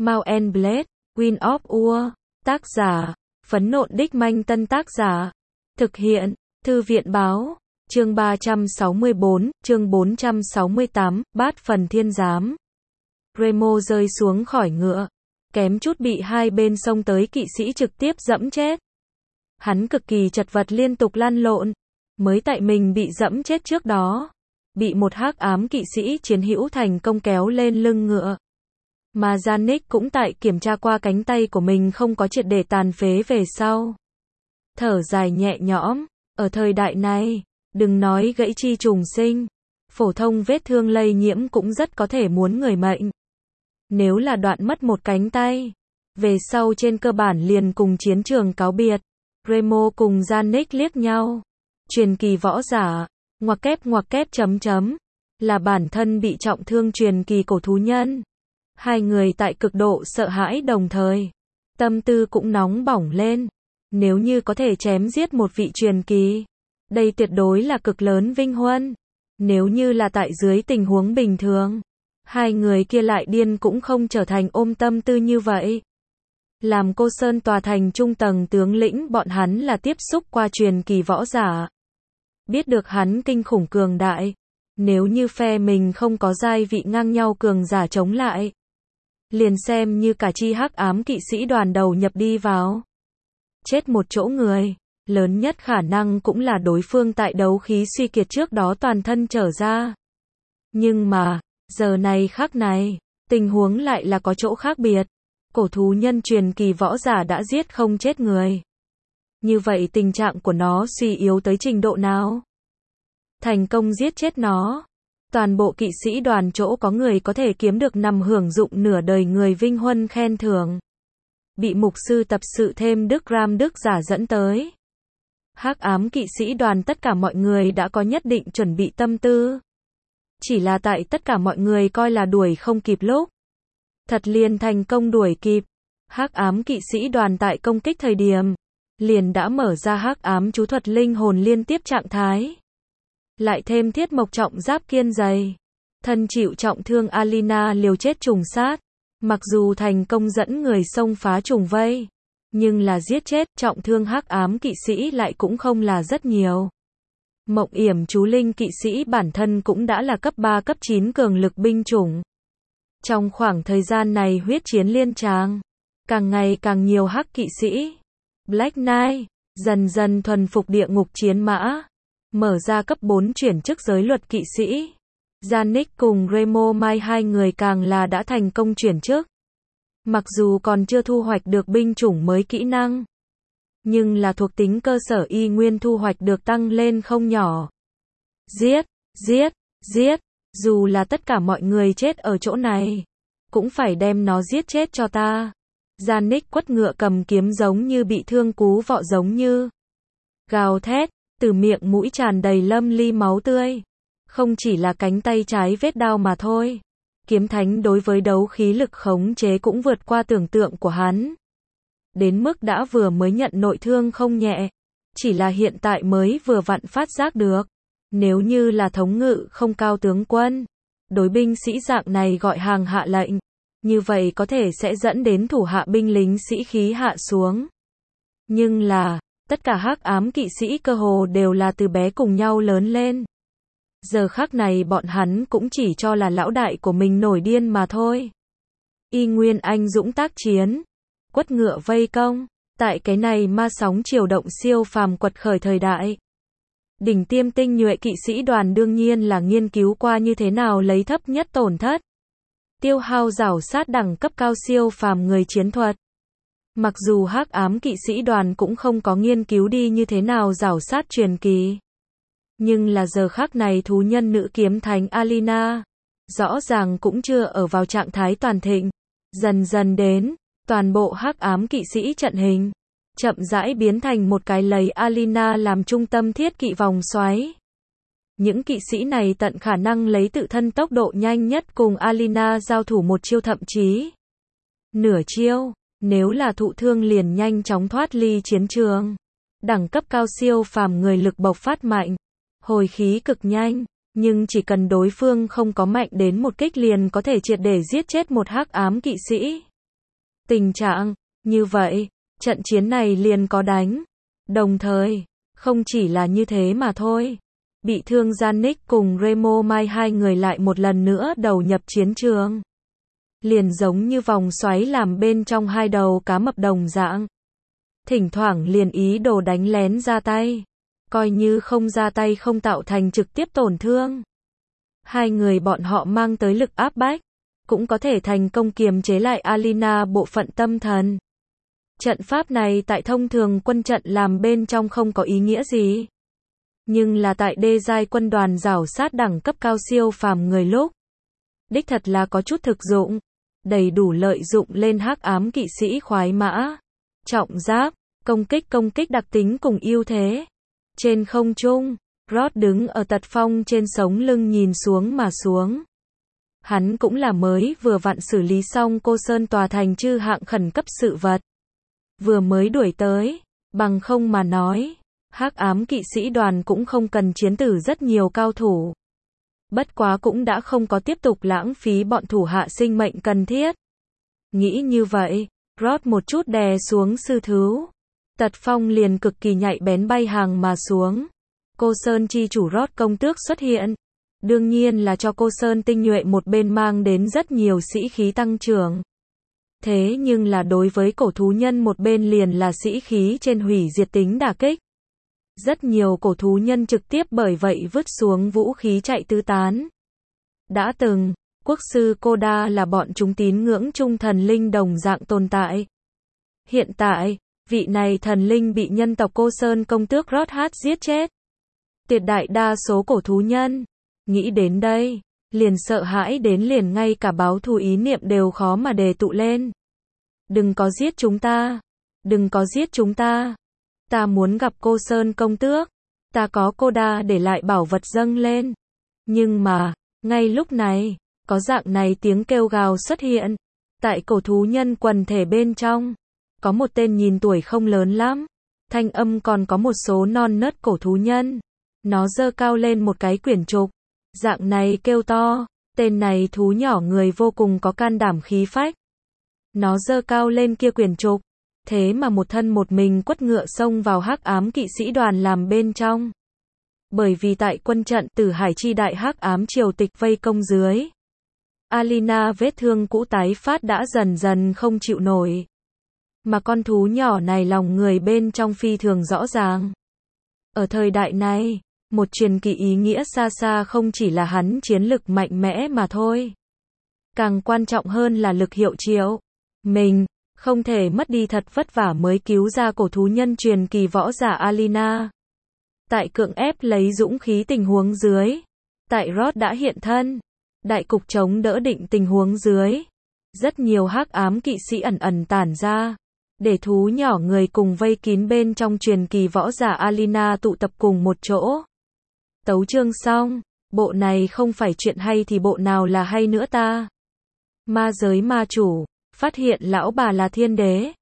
Mount and Blade, Wind of War. Tác giả, Phấn Nộn Đích Manh. Tân tác giả, thực hiện, Thư viện Báo. Chương 364, chương 468, Bát Phần Thiên Giám. Remo rơi xuống khỏi ngựa, kém chút bị hai bên xông tới kỵ sĩ trực tiếp dẫm chết. Hắn cực kỳ chật vật liên tục lăn lộn, mới tại mình bị dẫm chết trước đó, bị một hắc ám kỵ sĩ chiến hữu thành công kéo lên lưng ngựa. Mà Janik cũng tại kiểm tra qua cánh tay của mình không có triệt để tàn phế về sau. Thở dài nhẹ nhõm, ở thời đại này, đừng nói gãy chi trùng sinh, phổ thông vết thương lây nhiễm cũng rất có thể muốn người mệnh. Nếu là đoạn mất một cánh tay, về sau trên cơ bản liền cùng chiến trường cáo biệt. Remo cùng Janik liếc nhau. Truyền kỳ võ giả, ngoặc kép chấm chấm, là bản thân bị trọng thương truyền kỳ cổ thú nhân. Hai người tại cực độ sợ hãi đồng thời, tâm tư cũng nóng bỏng lên. Nếu như có thể chém giết một vị truyền kỳ, đây tuyệt đối là cực lớn vinh huân. Nếu như là tại dưới tình huống bình thường, hai người kia lại điên cũng không trở thành ôm tâm tư như vậy. Làm Cô Sơn tòa thành trung tầng tướng lĩnh bọn hắn là tiếp xúc qua truyền kỳ võ giả. Biết được hắn kinh khủng cường đại. Nếu như phe mình không có giai vị ngang nhau cường giả chống lại, liền xem như cả chi hắc ám kỵ sĩ đoàn đầu nhập đi vào, chết một chỗ người, lớn nhất khả năng cũng là đối phương tại đấu khí suy kiệt trước đó toàn thân trở ra. Nhưng mà, giờ này khắc này, tình huống lại là có chỗ khác biệt. Cổ thú nhân truyền kỳ võ giả đã giết không chết người. Như vậy tình trạng của nó suy yếu tới trình độ nào? Thành công giết chết nó, toàn bộ kỵ sĩ đoàn chỗ có người có thể kiếm được nằm hưởng dụng nửa đời người vinh huân khen thưởng. Bị mục sư tập sự thêm Đức Ram Đức giả dẫn tới. Hắc ám kỵ sĩ đoàn tất cả mọi người đã có nhất định chuẩn bị tâm tư. Chỉ là tại tất cả mọi người coi là đuổi không kịp lúc, thật liền thành công đuổi kịp. Hắc ám kỵ sĩ đoàn tại công kích thời điểm, liền đã mở ra hắc ám chú thuật linh hồn liên tiếp trạng thái. Lại thêm thiết mộc trọng giáp kiên dày. Thân chịu trọng thương Alina liều chết trùng sát. Mặc dù thành công dẫn người xông phá trùng vây, nhưng là giết chết trọng thương hắc ám kỵ sĩ lại cũng không là rất nhiều. Mộng yểm chú linh kỵ sĩ bản thân cũng đã là cấp 3 cấp 9 cường lực binh chủng. Trong khoảng thời gian này huyết chiến liên tràng, càng ngày càng nhiều hắc kỵ sĩ, Black Knight, dần dần thuần phục địa ngục chiến mã, mở ra cấp 4 chuyển chức giới luật kỵ sĩ. Janik cùng Remo Mai hai người càng là đã thành công chuyển chức. Mặc dù còn chưa thu hoạch được binh chủng mới kỹ năng, nhưng là thuộc tính cơ sở y nguyên thu hoạch được tăng lên không nhỏ. Giết, giết, giết, dù là tất cả mọi người chết ở chỗ này, cũng phải đem nó giết chết cho ta. Janik quất ngựa cầm kiếm giống như bị thương cú vọ giống như gào thét, từ miệng mũi tràn đầy lâm ly máu tươi. Không chỉ là cánh tay trái vết đao mà thôi. Kiếm thánh đối với đấu khí lực khống chế cũng vượt qua tưởng tượng của hắn. Đến mức đã vừa mới nhận nội thương không nhẹ. Chỉ là hiện tại mới vừa vặn phát giác được. Nếu như là thống ngự không cao tướng quân, đối binh sĩ dạng này gọi hàng hạ lệnh, như vậy có thể sẽ dẫn đến thủ hạ binh lính sĩ khí hạ xuống. Nhưng là, tất cả hắc ám kỵ sĩ cơ hồ đều là từ bé cùng nhau lớn lên. Giờ khắc này bọn hắn cũng chỉ cho là lão đại của mình nổi điên mà thôi. Y nguyên anh dũng tác chiến, quất ngựa vây công, tại cái này ma sóng chiều động siêu phàm quật khởi thời đại. Đỉnh tiêm tinh nhuệ kỵ sĩ đoàn đương nhiên là nghiên cứu qua như thế nào lấy thấp nhất tổn thất, tiêu hao rảo sát đẳng cấp cao siêu phàm người chiến thuật. Mặc dù hắc ám kỵ sĩ đoàn cũng không có nghiên cứu đi như thế nào rảo sát truyền kỳ. Nhưng là giờ khắc này thú nhân nữ kiếm thánh Alina, rõ ràng cũng chưa ở vào trạng thái toàn thịnh. Dần dần đến, toàn bộ hắc ám kỵ sĩ trận hình, chậm rãi biến thành một cái lấy Alina làm trung tâm thiết kỵ vòng xoáy. Những kỵ sĩ này tận khả năng lấy tự thân tốc độ nhanh nhất cùng Alina giao thủ một chiêu thậm chí nửa chiêu, nếu là thụ thương liền nhanh chóng thoát ly chiến trường. Đẳng cấp cao siêu phàm người lực bộc phát mạnh, hồi khí cực nhanh, nhưng chỉ cần đối phương không có mạnh đến một kích liền có thể triệt để giết chết một hắc ám kỵ sĩ. Tình trạng như vậy, trận chiến này liền có đánh. Đồng thời, không chỉ là như thế mà thôi. Bị thương Yannick cùng Remo Mai hai người lại một lần nữa đầu nhập chiến trường. Liền giống như vòng xoáy làm bên trong hai đầu cá mập đồng dạng. Thỉnh thoảng liền ý đồ đánh lén ra tay. Coi như không ra tay không tạo thành trực tiếp tổn thương. Hai người bọn họ mang tới lực áp bách. Cũng có thể thành công kiềm chế lại Alina bộ phận tâm thần. Trận pháp này tại thông thường quân trận làm bên trong không có ý nghĩa gì. Nhưng là tại đê giai quân đoàn rảo sát đẳng cấp cao siêu phàm người lúc. Đích thật là có chút thực dụng. Đầy đủ lợi dụng lên hắc ám kỵ sĩ khoái mã. Trọng giáp, công kích đặc tính cùng ưu thế. Trên không trung, Rod đứng ở tật phong trên sống lưng nhìn xuống mà xuống. Hắn cũng là mới vừa vặn xử lý xong cô Sơn tòa thành chư hạng khẩn cấp sự vật. Vừa mới đuổi tới, bằng không mà nói, hắc ám kỵ sĩ đoàn cũng không cần chiến tử rất nhiều cao thủ. Bất quá cũng đã không có tiếp tục lãng phí bọn thủ hạ sinh mệnh cần thiết. Nghĩ như vậy, Rod một chút đè xuống sư thú. Tật phong liền cực kỳ nhạy bén bay hàng mà xuống. Cô Sơn chi chủ Rod công tước xuất hiện. Đương nhiên là cho cô Sơn tinh nhuệ một bên mang đến rất nhiều sĩ khí tăng trưởng. Thế nhưng là đối với cổ thú nhân một bên liền là sĩ khí trên hủy diệt tính đả kích. Rất nhiều cổ thú nhân trực tiếp bởi vậy vứt xuống vũ khí chạy tứ tán. Đã từng, quốc sư Koda là bọn chúng tín ngưỡng trung thần linh đồng dạng tồn tại. Hiện tại, vị này thần linh bị nhân tộc cô Sơn công tước Rodhat giết chết. Tuyệt đại đa số cổ thú nhân, nghĩ đến đây, liền sợ hãi đến liền ngay cả báo thù ý niệm đều khó mà đề tụ lên. Đừng có giết chúng ta, đừng có giết chúng ta. Ta muốn gặp cô Sơn công tước, ta có Koda để lại bảo vật dâng lên. Nhưng mà, ngay lúc này, có dạng này tiếng kêu gào xuất hiện. Tại cổ thú nhân quần thể bên trong, có một tên nhìn tuổi không lớn lắm. Thanh âm còn có một số non nớt cổ thú nhân. Nó giơ cao lên một cái quyển trục. Dạng này kêu to, tên này thú nhỏ người vô cùng có can đảm khí phách. Nó giơ cao lên kia quyển trục. Thế mà một thân một mình quất ngựa xông vào hắc ám kỵ sĩ đoàn làm bên trong. Bởi vì tại quân trận Tử Hải chi đại hắc ám triều tịch vây công dưới. Alina vết thương cũ tái phát đã dần dần không chịu nổi. Mà con thú nhỏ này lòng người bên trong phi thường rõ ràng. Ở thời đại này, một truyền kỳ ý nghĩa xa xa không chỉ là hắn chiến lực mạnh mẽ mà thôi. Càng quan trọng hơn là lực hiệu triệu. Mình không thể mất đi thật vất vả mới cứu ra cổ thú nhân truyền kỳ võ giả Alina. Tại cưỡng ép lấy dũng khí tình huống dưới. Tại Rod đã hiện thân. Đại cục chống đỡ định tình huống dưới. Rất nhiều hắc ám kỵ sĩ ẩn ẩn tản ra. Để thú nhỏ người cùng vây kín bên trong truyền kỳ võ giả Alina tụ tập cùng một chỗ. Tấu chương xong. Bộ này không phải chuyện hay thì bộ nào là hay nữa ta. Ma giới ma chủ. Phát hiện lão bà là thiên đế.